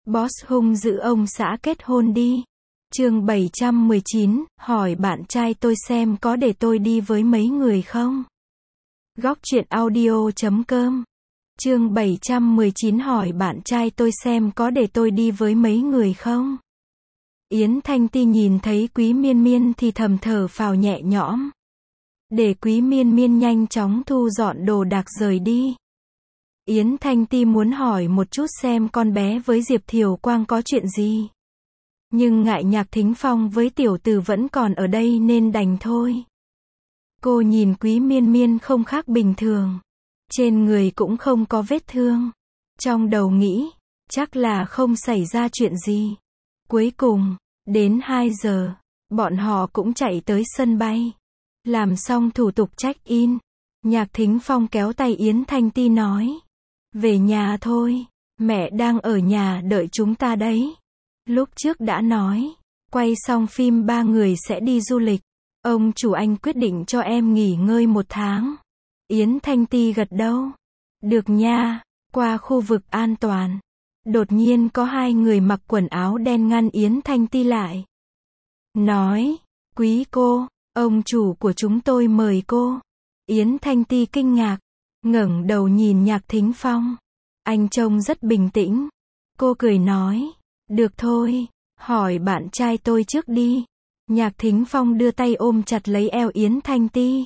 Boss hung dữ ông xã kết hôn đi. Chương 719, hỏi bạn trai tôi xem có để tôi đi với mấy người không? Góc truyện audio.com. Chương 719 hỏi bạn trai tôi xem có để tôi đi với mấy người không? Yến Thanh Ti nhìn thấy Quý Miên Miên thì thầm thở phào nhẹ nhõm. Để Quý Miên Miên nhanh chóng thu dọn đồ đạc rời đi. Yến Thanh Ti muốn hỏi một chút xem con bé với Diệp Thiều Quang có chuyện gì. Nhưng ngại Nhạc Thính Phong với tiểu tử vẫn còn ở đây nên đành thôi. Cô nhìn Quý Miên Miên không khác bình thường. Trên người cũng không có vết thương. Trong đầu nghĩ, chắc là không xảy ra chuyện gì. Cuối cùng, đến 2 giờ, bọn họ cũng chạy tới sân bay. Làm xong thủ tục check-in, Nhạc Thính Phong kéo tay Yến Thanh Ti nói. Về nhà thôi, mẹ đang ở nhà đợi chúng ta đấy. Lúc trước đã nói, quay xong phim 3 người sẽ đi du lịch. Ông chủ anh quyết định cho em nghỉ ngơi 1 tháng. Yến Thanh Ti gật đầu. Được nha, qua khu vực an toàn. Đột nhiên có 2 người mặc quần áo đen ngăn Yến Thanh Ti lại. Nói, quý cô, ông chủ của chúng tôi mời cô. Yến Thanh Ti kinh ngạc, ngẩng đầu nhìn Nhạc Thính Phong. Anh trông rất bình tĩnh. Cô cười nói, được thôi, hỏi bạn trai tôi trước đi. Nhạc Thính Phong đưa tay ôm chặt lấy eo Yến Thanh Ti.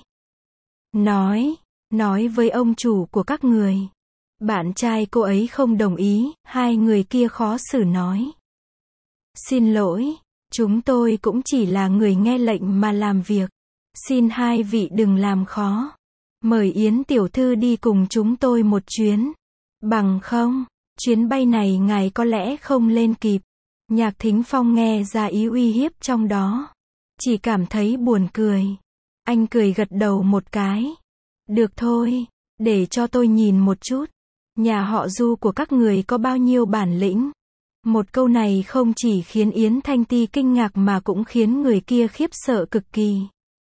Nói với ông chủ của các người. Bạn trai cô ấy không đồng ý, 2 người kia khó xử nói. Xin lỗi, chúng tôi cũng chỉ là người nghe lệnh mà làm việc. Xin 2 vị đừng làm khó. Mời Yến tiểu thư đi cùng chúng tôi một chuyến. Bằng không, chuyến bay này ngài có lẽ không lên kịp. Nhạc Thính Phong nghe ra ý uy hiếp trong đó. Chỉ cảm thấy buồn cười. Anh cười gật đầu một cái. Được thôi, để cho tôi nhìn một chút. Nhà họ Du của các người có bao nhiêu bản lĩnh. Một câu này không chỉ khiến Yến Thanh Ti kinh ngạc mà cũng khiến người kia khiếp sợ cực kỳ.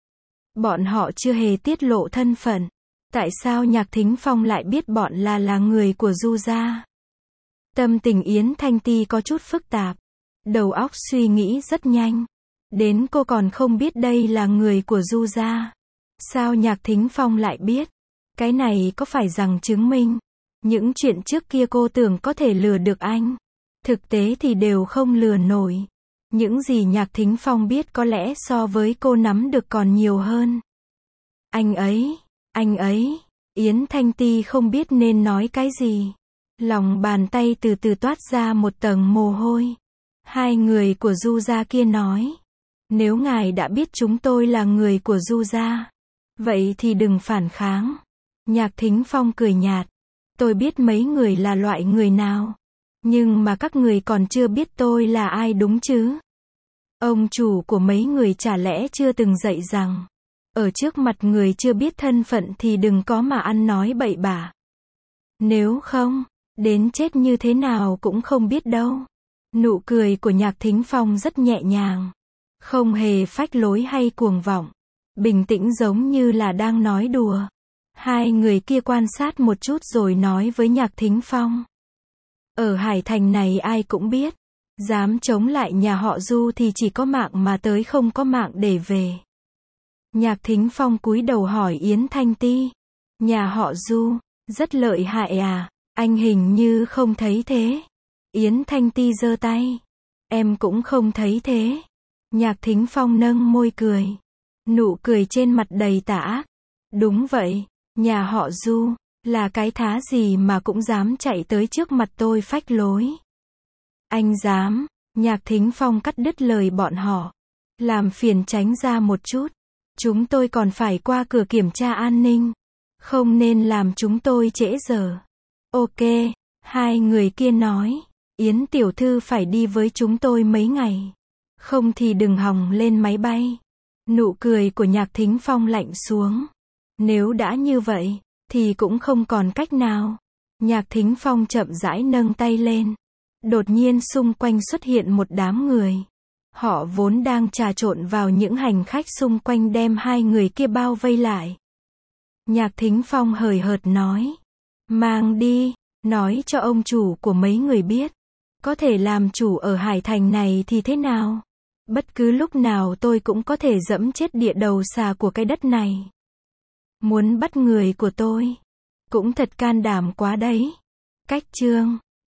Bọn họ chưa hề tiết lộ thân phận. Tại sao Nhạc Thính Phong lại biết bọn là người của Du gia? Tâm tình Yến Thanh Ti có chút phức tạp. Đầu óc suy nghĩ rất nhanh. Đến cô còn không biết đây là người của Du gia. Sao Nhạc Thính Phong lại biết? Cái này có phải rằng chứng minh những chuyện trước kia cô tưởng có thể lừa được anh. Thực tế thì đều không lừa nổi. Những gì Nhạc Thính Phong biết có lẽ so với cô nắm được còn nhiều hơn. Anh ấy, Yến Thanh Ti không biết nên nói cái gì. Lòng bàn tay từ từ toát ra một tầng mồ hôi. 2 người của Du gia kia nói. Nếu ngài đã biết chúng tôi là người của Du gia, vậy thì đừng phản kháng. Nhạc Thính Phong cười nhạt. Tôi biết mấy người là loại người nào. Nhưng mà các người còn chưa biết tôi là ai đúng chứ? Ông chủ của mấy người chả lẽ chưa từng dạy rằng, ở trước mặt người chưa biết thân phận thì đừng có mà ăn nói bậy bạ. Nếu không, đến chết như thế nào cũng không biết đâu. Nụ cười của Nhạc Thính Phong rất nhẹ nhàng. Không hề phách lối hay cuồng vọng. Bình tĩnh giống như là đang nói đùa. 2 người kia quan sát một chút rồi nói với Nhạc Thính Phong. Ở Hải Thành này ai cũng biết. Dám chống lại nhà họ Du thì chỉ có mạng mà tới không có mạng để về. Nhạc Thính Phong cúi đầu hỏi Yến Thanh Ti. Nhà họ Du, rất lợi hại à? Anh hình như không thấy thế. Yến Thanh Ti giơ tay. Em cũng không thấy thế. Nhạc Thính Phong nâng môi cười. Nụ cười trên mặt đầy tà ác. Đúng vậy, nhà họ Du, là cái thá gì mà cũng dám chạy tới trước mặt tôi phách lối. Anh dám, Nhạc Thính Phong cắt đứt lời bọn họ. Làm phiền tránh ra một chút. Chúng tôi còn phải qua cửa kiểm tra an ninh. Không nên làm chúng tôi trễ giờ. Ok, 2 người kia nói. Yến tiểu thư phải đi với chúng tôi mấy ngày. Không thì đừng hòng lên máy bay. Nụ cười của Nhạc Thính Phong lạnh xuống. Nếu đã như vậy, thì cũng không còn cách nào. Nhạc Thính Phong chậm rãi nâng tay lên. Đột nhiên xung quanh xuất hiện một đám người. Họ vốn đang trà trộn vào những hành khách xung quanh đem 2 người kia bao vây lại. Nhạc Thính Phong hời hợt nói. Mang đi, nói cho ông chủ của mấy người biết. Có thể làm chủ ở Hải Thành này thì thế nào? Bất cứ lúc nào tôi cũng có thể giẫm chết địa đầu xà của cái đất này. Muốn bắt người của tôi. Cũng thật can đảm quá đấy. Cách chương